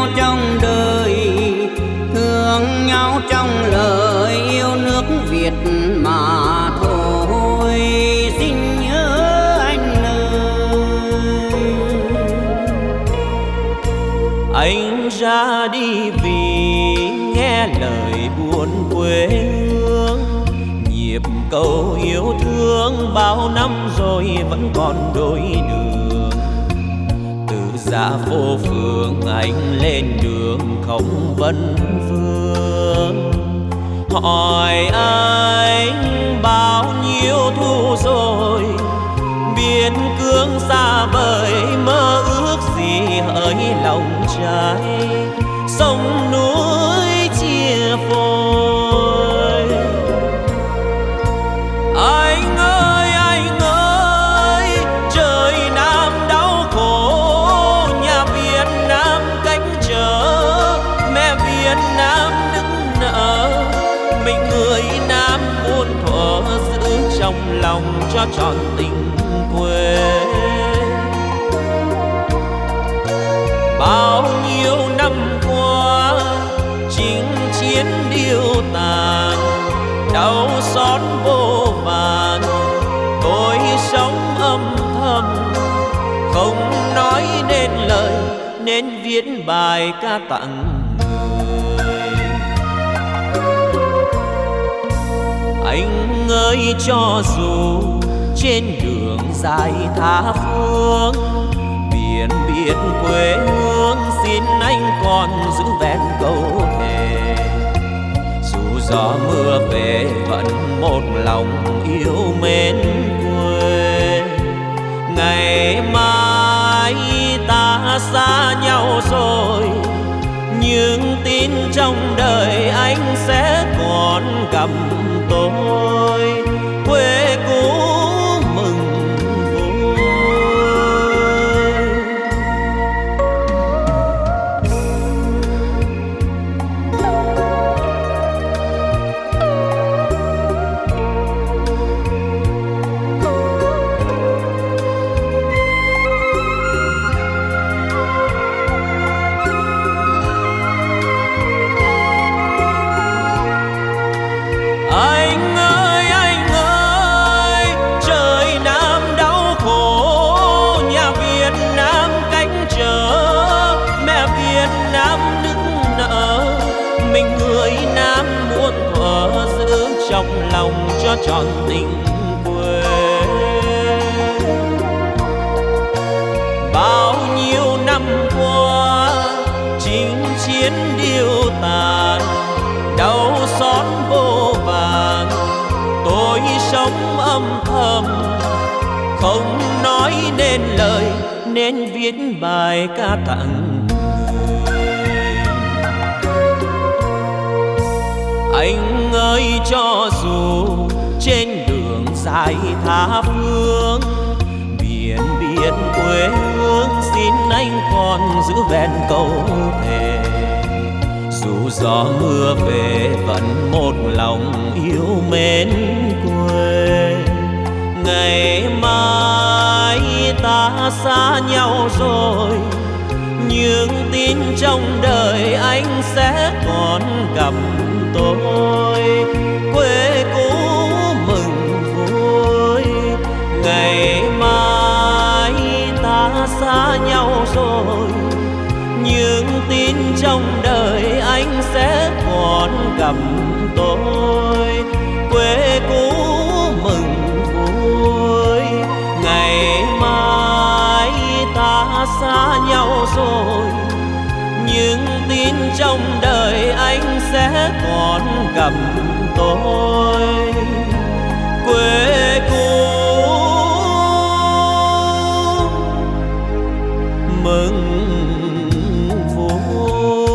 trong đời, thương nhau trong lời yêu nước Việt mà thôi. Xin nhớ anh ơi. Anh ra đi vì nghe lời buồn quê hương, nhịp cầu yêu thương bao năm rồi vẫn còn đôi đường. Từ dạ phố phường anh lên đường không vấn vương, hỏi anh bao nhiêu thu rồi, biên cương xa vời mơ ước gì hỡi lòng trai, sông núi chia phôi. Anh ơi, trời Nam đau khổ, nhà Việt Nam cánh chờ, mẹ Việt Nam nức nở, mình người Nam muôn thuở giữ trong lòng cho trọn tình quê. Bao nhiêu năm qua chinh chiến điêu tàn, đau xót vô vàn, tôi sống âm thầm không nói nên lời, nên viết bài ca tặng người. Anh ơi, cho dù trên đường dài tha phương, biển biệt quê hương, xin anh còn giữ vẹn câu thề. Dù gió mưa về vẫn một lòng yêu mến quê. Ngày mai ta xa nhau rồi, nhưng tin trong đời anh sẽ còn gặp tôi. Quê cũ mừng vui. Anh ơi, trời Nam đau khổ, nhà Việt Nam cánh chờ, mẹ Việt Nam nức nở, mình người Nam muôn thuở giữ trong lòng cho trọn tình quê. Bao nhiêu năm qua chinh chiến điêu tàn, đau xót vô vàn, tôi sống âm thầm không nói nên lời, nên viết bài ca tặng người. Anh ơi, cho dù trên đường dài tha phương, biển biệt quê hương, xin anh còn giữ vẹn câu thề. Dù gió mưa về vẫn một lòng yêu mến quê. Ngày mai ta xa nhau rồi, nhưng tin trong đời anh sẽ còn gặp tôi. Quê cũ mừng vui. Ngày mai ta xa nhau rồi, nhưng tin trong đời anh sẽ còn gặp tôi. Quê cũ mừng vui. Ngày mai ta xa nhau rồi, nhưng tin trong đời anh sẽ còn gặp tôi. Quê cũ mừng vui.